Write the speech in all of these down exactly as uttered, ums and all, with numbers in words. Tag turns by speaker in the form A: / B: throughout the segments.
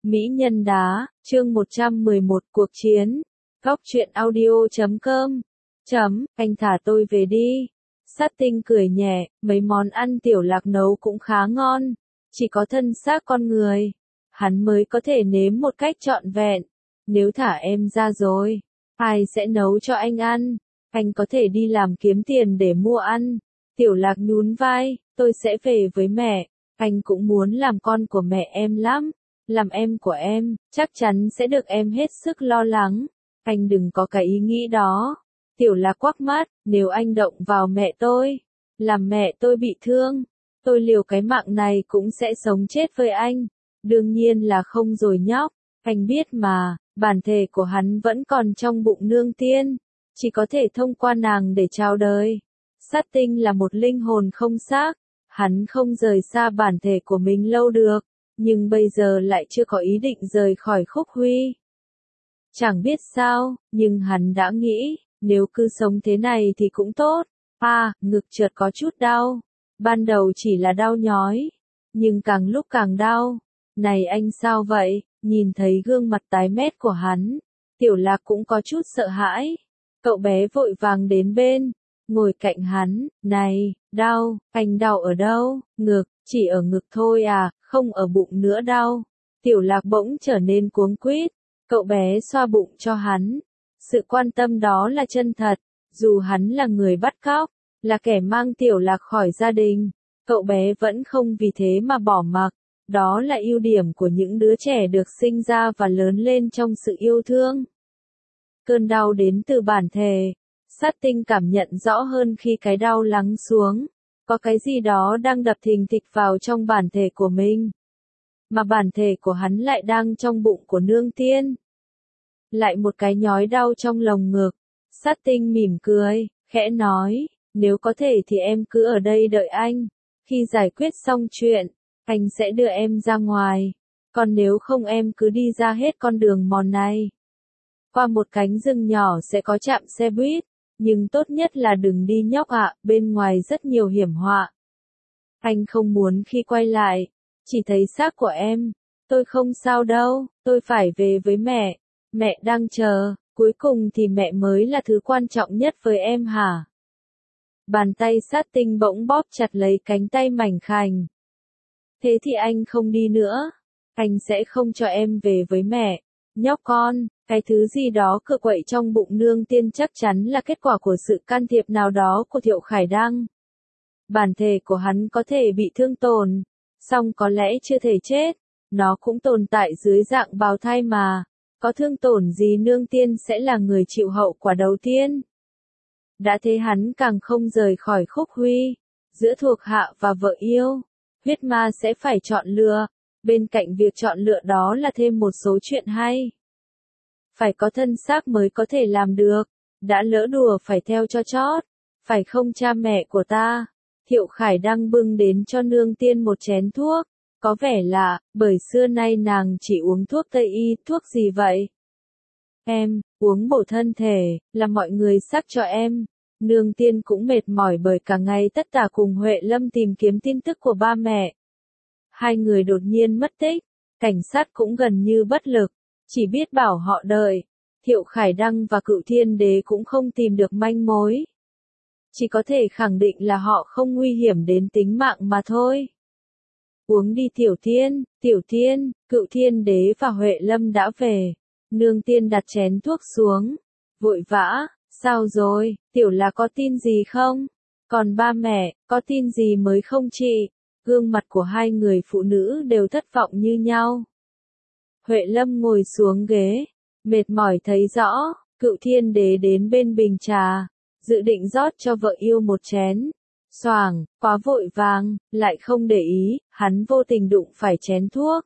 A: Mỹ nhân đá, chương một trăm mười một cuộc chiến. Góc truyện audio chấm com. Chấm, anh thả tôi về đi. Sát Tinh cười nhẹ, mấy món ăn Tiểu Lạc nấu cũng khá ngon. Chỉ có thân xác con người, hắn mới có thể nếm một cách trọn vẹn. Nếu thả em ra rồi, ai sẽ nấu cho anh ăn? Anh có thể đi làm kiếm tiền để mua ăn. Tiểu Lạc nhún vai, tôi sẽ về với mẹ. Anh cũng muốn làm con của mẹ em lắm. Làm em của em, chắc chắn sẽ được em hết sức lo lắng. Anh đừng có cái ý nghĩ đó. Tiểu Lạc quắc mắt, nếu anh động vào mẹ tôi, làm mẹ tôi bị thương, tôi liều cái mạng này cũng sẽ sống chết với anh. Đương nhiên là không rồi nhóc, anh biết mà, bản thể của hắn vẫn còn trong bụng Nương Tiên, chỉ có thể thông qua nàng để chào đời. Sát Tinh là một linh hồn không xác, hắn không rời xa bản thể của mình lâu được, nhưng bây giờ lại chưa có ý định rời khỏi Khúc Huy. Chẳng biết sao, nhưng hắn đã nghĩ, nếu cứ sống thế này thì cũng tốt. À, ngực chợt có chút đau. Ban đầu chỉ là đau nhói, nhưng càng lúc càng đau. Này anh sao vậy? Nhìn thấy gương mặt tái mét của hắn, Tiểu Lạc cũng có chút sợ hãi. Cậu bé vội vàng đến bên, ngồi cạnh hắn. Này, đau, anh đau ở đâu? Ngực, chỉ ở ngực thôi à, không ở bụng nữa đau. Tiểu Lạc bỗng trở nên cuống quýt. Cậu bé xoa bụng cho hắn. Sự quan tâm đó là chân thật, dù hắn là người bắt cóc, là kẻ mang Tiểu Lạc khỏi gia đình, cậu bé vẫn không vì thế mà bỏ mặc. Đó là ưu điểm của những đứa trẻ được sinh ra và lớn lên trong sự yêu thương. Cơn đau đến từ bản thể. Sát Tinh cảm nhận rõ hơn khi cái đau lắng xuống. Có cái gì đó đang đập thình thịch vào trong bản thể của mình. Mà bản thể của hắn lại đang trong bụng của Nương Tiên. Lại một cái nhói đau trong lồng ngực. Sát Tinh mỉm cười, khẽ nói, nếu có thể thì em cứ ở đây đợi anh. Khi giải quyết xong chuyện, anh sẽ đưa em ra ngoài. Còn nếu không em cứ đi ra hết con đường mòn này. Qua một cánh rừng nhỏ sẽ có trạm xe buýt, nhưng tốt nhất là đừng đi nhóc ạ, bên ngoài rất nhiều hiểm họa. Anh không muốn khi quay lại, chỉ thấy xác của em. Tôi không sao đâu, tôi phải về với mẹ. Mẹ đang chờ, cuối cùng thì mẹ mới là thứ quan trọng nhất với em hả? Bàn tay Sát Tinh bỗng bóp chặt lấy cánh tay mảnh khảnh. Thế thì anh không đi nữa. Anh sẽ không cho em về với mẹ. Nhóc con, cái thứ gì đó cựa quậy trong bụng Nương Tiên chắc chắn là kết quả của sự can thiệp nào đó của Thiệu Khải Đăng. Bản thể của hắn có thể bị thương tổn, song có lẽ chưa thể chết. Nó cũng tồn tại dưới dạng bào thai mà. Có thương tổn gì Nương Tiên sẽ là người chịu hậu quả đầu tiên. Đã thế hắn càng không rời khỏi Khúc Huy. Giữa thuộc hạ và vợ yêu, huyết ma sẽ phải chọn lựa. Bên cạnh việc chọn lựa đó là thêm một số chuyện hay. Phải có thân xác mới có thể làm được. Đã lỡ đùa phải theo cho chót. Phải không cha mẹ của ta? Thiệu Khải Đăng bưng đến cho Nương Tiên một chén thuốc. Có vẻ lạ, bởi xưa nay nàng chỉ uống thuốc Tây y. Thuốc gì vậy? Em, uống bổ thân thể, là mọi người sắc cho em. Nương Tiên cũng mệt mỏi bởi cả ngày tất tả cùng Huệ Lâm tìm kiếm tin tức của ba mẹ. Hai người đột nhiên mất tích, cảnh sát cũng gần như bất lực, chỉ biết bảo họ đợi. Thiệu Khải Đăng và Cựu Thiên Đế cũng không tìm được manh mối. Chỉ có thể khẳng định là họ không nguy hiểm đến tính mạng mà thôi. Uống đi Tiểu Thiên, Tiểu Thiên, Cựu Thiên Đế và Huệ Lâm đã về. Nương Tiên đặt chén thuốc xuống, vội vã, sao rồi, Tiểu Lạc có tin gì không? Còn ba mẹ, có tin gì mới không chị? Gương mặt của hai người phụ nữ đều thất vọng như nhau. Huệ Lâm ngồi xuống ghế, mệt mỏi thấy rõ. Cựu Thiên Đế đến bên bình trà, dự định rót cho vợ yêu một chén. Xoàng, quá vội vàng, lại không để ý, hắn vô tình đụng phải chén thuốc.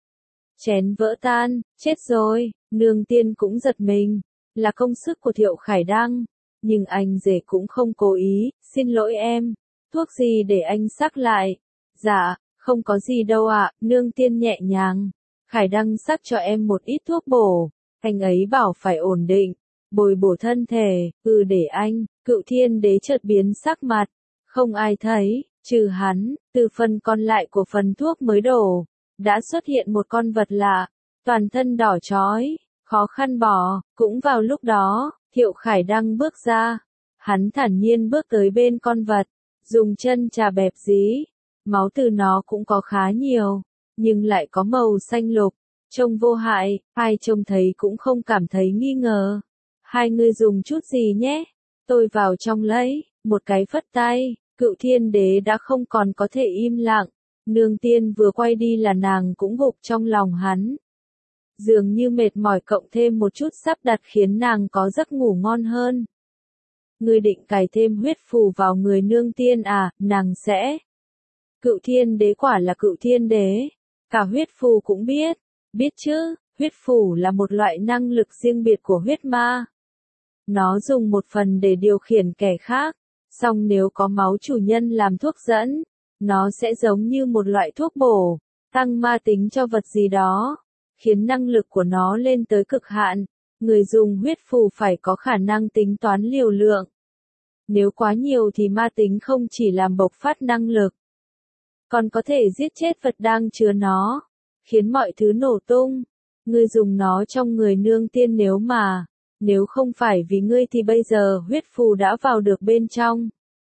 A: Chén vỡ tan, chết rồi. Nương Tiên cũng giật mình, là công sức của Thiệu Khải Đăng, nhưng anh rể cũng không cố ý. Xin lỗi em, thuốc gì để anh sắc lại? Dạ, không có gì đâu ạ. Nương Tiên nhẹ nhàng. Khải Đăng sắc cho em một ít thuốc bổ, anh ấy bảo phải ổn định, bồi bổ thân thể. Ừ, để anh. Cựu Thiên Đế chợt biến sắc mặt, không ai thấy, trừ hắn. Từ phần còn lại của phần thuốc mới đổ, đã xuất hiện một con vật lạ. toàn thân đỏ chói, khó khăn bỏ. Cũng vào lúc đó, Thiệu Khải Đăng bước ra. Hắn thản nhiên bước tới bên con vật, dùng chân chà bẹp dí. Máu từ nó cũng có khá nhiều, nhưng lại có màu xanh lục, trông vô hại, ai trông thấy cũng không cảm thấy nghi ngờ. Hai người dùng chút gì nhé? Tôi vào trong lấy, một cái phất tay, Cựu Thiên Đế đã không còn có thể im lặng. Nương tiên vừa quay đi là nàng cũng gục trong lòng hắn. Dường như mệt mỏi cộng thêm một chút sắp đặt khiến nàng có giấc ngủ ngon hơn. Ngươi định cài thêm huyết phù vào người nương tiên à, nàng sẽ. Cựu Thiên Đế quả là Cựu Thiên Đế. Cả huyết phù cũng biết. Biết chứ, huyết phù là một loại năng lực riêng biệt của huyết ma. Nó dùng một phần để điều khiển kẻ khác. Song nếu có máu chủ nhân làm thuốc dẫn, nó sẽ giống như một loại thuốc bổ, tăng ma tính cho vật gì đó, khiến năng lực của nó lên tới cực hạn. Người dùng huyết phù phải có khả năng tính toán liều lượng. Nếu quá nhiều thì ma tính không chỉ làm bộc phát năng lực, còn có thể giết chết vật đang chứa nó, khiến mọi thứ nổ tung. Ngươi dùng nó trong người nương tiên nếu mà, nếu không phải vì ngươi thì bây giờ huyết phù đã vào được bên trong.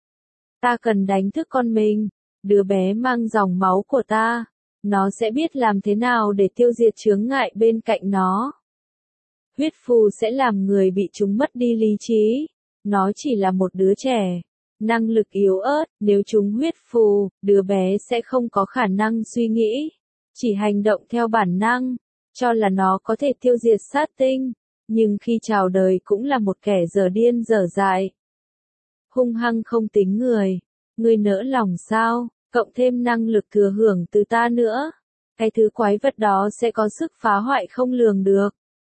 A: Ta cần đánh thức con mình, đứa bé mang dòng máu của ta, nó sẽ biết làm thế nào để tiêu diệt chướng ngại bên cạnh nó. Huyết phù sẽ làm người bị chúng mất đi lý trí, nó chỉ là một đứa trẻ, năng lực yếu ớt, nếu chúng huyết phù, đứa bé sẽ không có khả năng suy nghĩ, chỉ hành động theo bản năng, cho là nó có thể tiêu diệt sát tinh, nhưng khi chào đời cũng là một kẻ dở điên dở dại. Hung hăng không tính người, ngươi nỡ lòng sao, cộng thêm năng lực thừa hưởng từ ta nữa, cái thứ quái vật đó sẽ có sức phá hoại không lường được.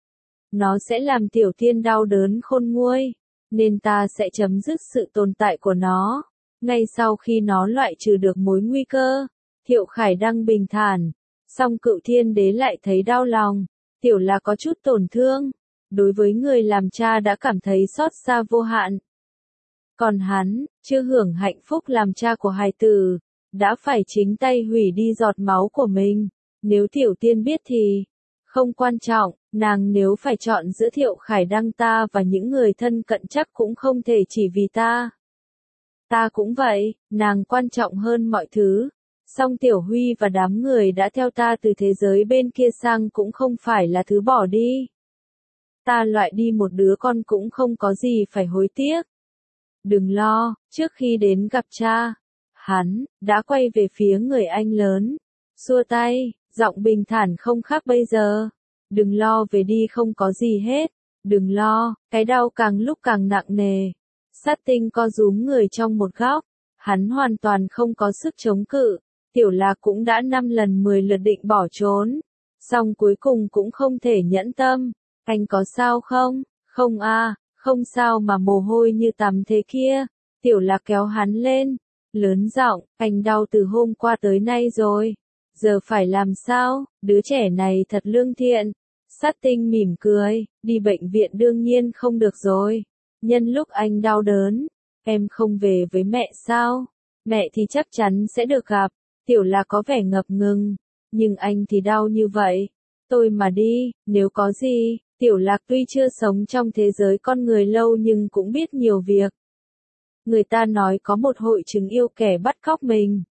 A: Nó sẽ làm tiểu thiên đau đớn khôn nguôi, nên ta sẽ chấm dứt sự tồn tại của nó. Ngay sau khi nó loại trừ được mối nguy cơ, Thiệu Khải Đăng bình thản, song Cựu Thiên Đế lại thấy đau lòng, tiểu là có chút tổn thương, đối với người làm cha đã cảm thấy xót xa vô hạn. Còn hắn, chưa hưởng hạnh phúc làm cha của hài tử, đã phải chính tay hủy đi giọt máu của mình. Nếu Tiểu Tiên biết thì, không quan trọng, nàng nếu phải chọn giữa Thiệu Khải Đăng ta và những người thân cận chắc cũng không thể chỉ vì ta. Ta cũng vậy, nàng quan trọng hơn mọi thứ. Song Tiểu Huy và đám người đã theo ta từ thế giới bên kia sang cũng không phải là thứ bỏ đi. Ta loại đi một đứa con cũng không có gì phải hối tiếc. Đừng lo, trước khi đến gặp cha, hắn đã quay về phía người anh lớn, xua tay, giọng bình thản không khác bây giờ. Đừng lo, về đi không có gì hết. Đừng lo, cái đau càng lúc càng nặng nề. Sát tinh co rúm người trong một góc, hắn hoàn toàn không có sức chống cự. Tiểu Lạc cũng đã năm lần mười lượt định bỏ trốn, song cuối cùng cũng không thể nhẫn tâm. Anh có sao không? Không a, không sao mà mồ hôi như tắm thế kia. Tiểu Lạc kéo hắn lên, lớn giọng, anh đau từ hôm qua tới nay rồi. Giờ phải làm sao? Đứa trẻ này thật lương thiện. Sát tinh mỉm cười, đi bệnh viện đương nhiên không được rồi. Nhân lúc anh đau đớn, em không về với mẹ sao? Mẹ thì chắc chắn sẽ được gặp. Tiểu Lạc có vẻ ngập ngừng, nhưng anh thì đau như vậy. Tôi mà đi, nếu có gì. Tiểu Lạc tuy chưa sống trong thế giới con người lâu nhưng cũng biết nhiều việc. Người ta nói có một hội chứng yêu kẻ bắt cóc mình.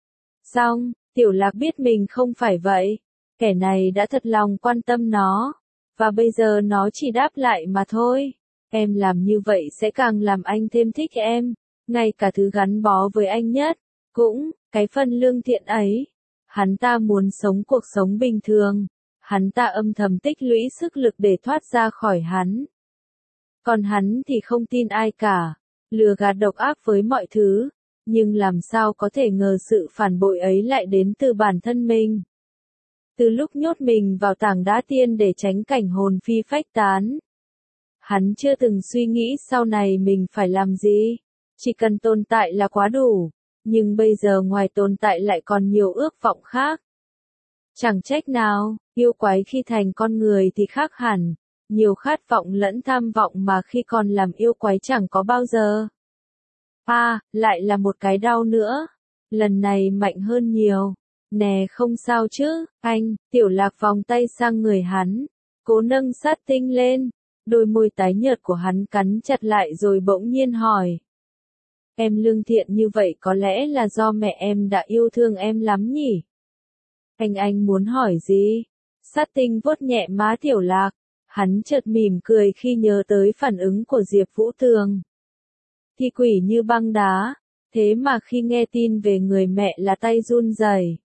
A: Xong, Tiểu Lạc biết mình không phải vậy. Kẻ này đã thật lòng quan tâm nó. Và bây giờ nó chỉ đáp lại mà thôi. Em làm như vậy sẽ càng làm anh thêm thích em. Ngay cả thứ gắn bó với anh nhất. Cũng, cái phần lương thiện ấy. Hắn ta muốn sống cuộc sống bình thường. Hắn ta âm thầm tích lũy sức lực để thoát ra khỏi hắn. Còn hắn thì không tin ai cả. Lừa gạt độc ác với mọi thứ. Nhưng làm sao có thể ngờ sự phản bội ấy lại đến từ bản thân mình. Từ lúc nhốt mình vào tảng đá tiên để tránh cảnh hồn phi phách tán. Hắn chưa từng suy nghĩ sau này mình phải làm gì. Chỉ cần tồn tại là quá đủ. Nhưng bây giờ ngoài tồn tại lại còn nhiều ước vọng khác. Chẳng trách nào, yêu quái khi thành con người thì khác hẳn. Nhiều khát vọng lẫn tham vọng mà khi còn làm yêu quái chẳng có bao giờ. À, lại là một cái đau nữa. Lần này mạnh hơn nhiều. Nè không sao chứ, anh, Tiểu Lạc vòng tay sang người hắn, cố nâng sát tinh lên, đôi môi tái nhợt của hắn cắn chặt lại rồi bỗng nhiên hỏi. Em lương thiện như vậy có lẽ là do mẹ em đã yêu thương em lắm nhỉ? Anh anh muốn hỏi gì? Sát tinh vuốt nhẹ má Tiểu Lạc, hắn chợt mỉm cười khi nhớ tới phản ứng của Diệp Vũ Tường. Thi quỷ như băng đá, thế mà khi nghe tin về người mẹ là tay run rẩy.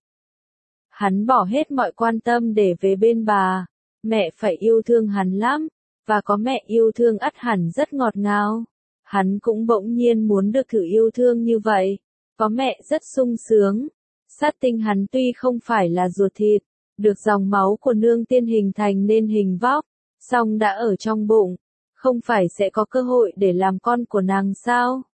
A: Hắn bỏ hết mọi quan tâm để về bên bà, mẹ phải yêu thương hắn lắm, và có mẹ yêu thương ắt hẳn rất ngọt ngào. Hắn cũng bỗng nhiên muốn được thử yêu thương như vậy, có mẹ rất sung sướng. Sát tinh hắn tuy không phải là ruột thịt, được dòng máu của nương tiên hình thành nên hình vóc, song đã ở trong bụng, không phải sẽ có cơ hội để làm con của nàng sao?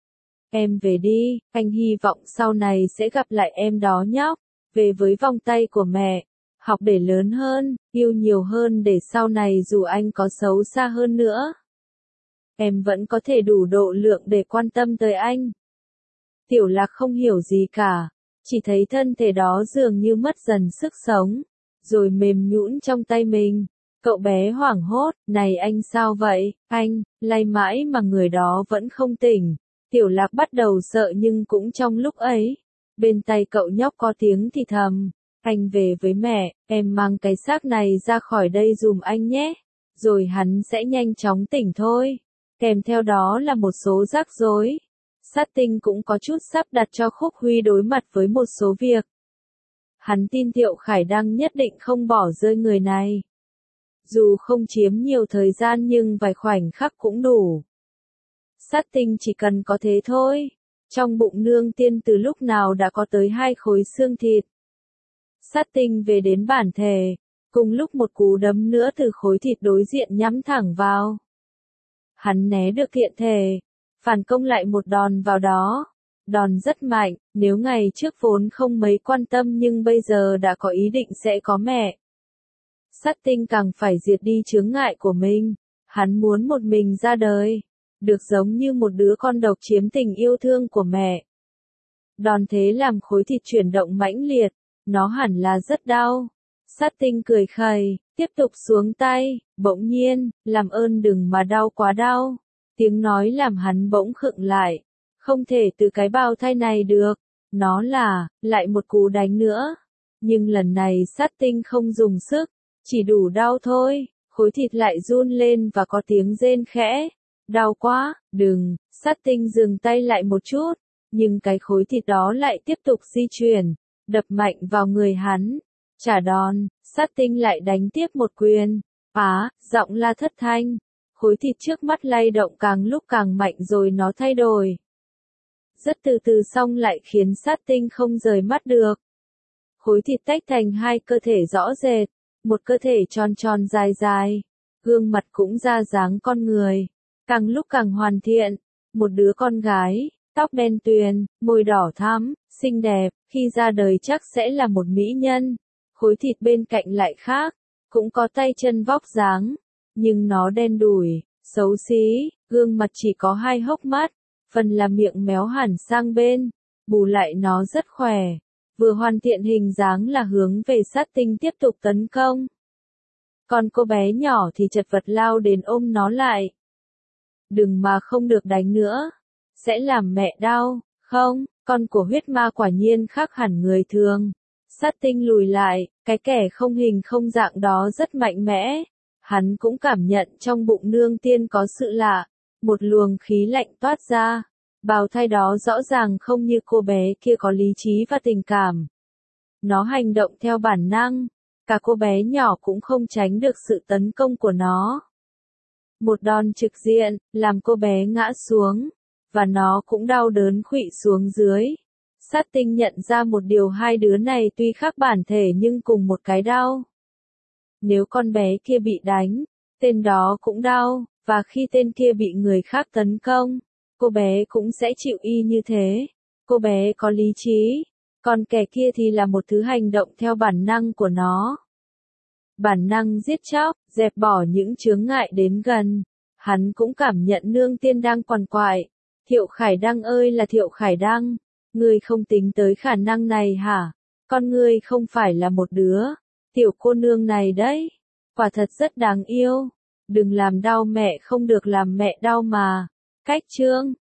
A: Em về đi, anh hy vọng sau này sẽ gặp lại em đó nhóc, về với vòng tay của mẹ, học để lớn hơn, yêu nhiều hơn để sau này dù anh có xấu xa hơn nữa, em vẫn có thể đủ độ lượng để quan tâm tới anh. Tiểu Lạc không hiểu gì cả, chỉ thấy thân thể đó dường như mất dần sức sống, rồi mềm nhũn trong tay mình. Cậu bé hoảng hốt, này anh sao vậy, anh, lay mãi mà người đó vẫn không tỉnh. Tiểu Lạc bắt đầu sợ nhưng cũng trong lúc ấy, bên tay cậu nhóc có tiếng thì thầm, anh về với mẹ, em mang cái xác này ra khỏi đây dùm anh nhé, rồi hắn sẽ nhanh chóng tỉnh thôi. Kèm theo đó là một số rắc rối. Sát tinh cũng có chút sắp đặt cho Khúc Huy đối mặt với một số việc. Hắn tin Thiệu Khải Đăng nhất định không bỏ rơi người này. Dù không chiếm nhiều thời gian nhưng vài khoảnh khắc cũng đủ. Sát tinh chỉ cần có thế thôi. Trong bụng nương tiên từ lúc nào đã có tới hai khối xương thịt. Sát tinh về đến bản thể, cùng lúc một cú đấm nữa từ khối thịt đối diện nhắm thẳng vào. Hắn né được thiện thể, phản công lại một đòn vào đó. Đòn rất mạnh, nếu ngày trước vốn không mấy quan tâm nhưng bây giờ đã có ý định sẽ có mẹ. Sát tinh càng phải diệt đi chướng ngại của mình, hắn muốn một mình ra đời, được giống như một đứa con độc chiếm tình yêu thương của mẹ. Đòn thế làm khối thịt chuyển động mãnh liệt, nó hẳn là rất đau. Sát tinh cười khẩy, tiếp tục xuống tay, bỗng nhiên, làm ơn đừng mà đau quá đau. Tiếng nói làm hắn bỗng khựng lại, không thể từ cái bào thai này được, nó là, lại một cú đánh nữa. Nhưng lần này sát tinh không dùng sức, chỉ đủ đau thôi, khối thịt lại run lên và có tiếng rên khẽ. Đau quá, đừng, sát tinh dừng tay lại một chút, nhưng cái khối thịt đó lại tiếp tục di chuyển, đập mạnh vào người hắn. Trả đòn, sát tinh lại đánh tiếp một quyền. Á, giọng la thất thanh. Khối thịt trước mắt lay động càng lúc càng mạnh rồi nó thay đổi. Rất từ từ xong lại khiến sát tinh không rời mắt được. Khối thịt tách thành hai cơ thể rõ rệt, một cơ thể tròn tròn dài dài, gương mặt cũng ra dáng con người, càng lúc càng hoàn thiện, một đứa con gái, tóc đen tuyền, môi đỏ thắm, xinh đẹp, khi ra đời chắc sẽ là một mỹ nhân. Khối thịt bên cạnh lại khác, cũng có tay chân vóc dáng, nhưng nó đen đủi, xấu xí, gương mặt chỉ có hai hốc mắt, phần là miệng méo hẳn sang bên, bù lại nó rất khỏe, vừa hoàn thiện hình dáng là hướng về sát tinh tiếp tục tấn công. Còn cô bé nhỏ thì chật vật lao đến ôm nó lại. Đừng mà không được đánh nữa, sẽ làm mẹ đau, không, con của huyết ma quả nhiên khác hẳn người thường. Sát tinh lùi lại, cái kẻ không hình không dạng đó rất mạnh mẽ. Hắn cũng cảm nhận trong bụng nương tiên có sự lạ, một luồng khí lạnh toát ra. Bào thai đó rõ ràng không như cô bé kia có lý trí và tình cảm. Nó hành động theo bản năng, cả cô bé nhỏ cũng không tránh được sự tấn công của nó. Một đòn trực diện, làm cô bé ngã xuống, và nó cũng đau đớn khuỵu xuống dưới. Sát tinh nhận ra một điều, hai đứa này tuy khác bản thể nhưng cùng một cái đau. Nếu con bé kia bị đánh, tên đó cũng đau, và khi tên kia bị người khác tấn công, cô bé cũng sẽ chịu y như thế. Cô bé có lý trí, còn kẻ kia thì là một thứ hành động theo bản năng của nó. Bản năng giết chóc, dẹp bỏ những chướng ngại đến gần. Hắn cũng cảm nhận nương tiên đang quằn quại. Thiệu Khải Đăng ơi là Thiệu Khải Đăng, ngươi không tính tới khả năng này hả? con ngươi không phải là một đứa, tiểu cô nương này đấy, quả thật rất đáng yêu, đừng làm đau mẹ không được làm mẹ đau mà, cách chương.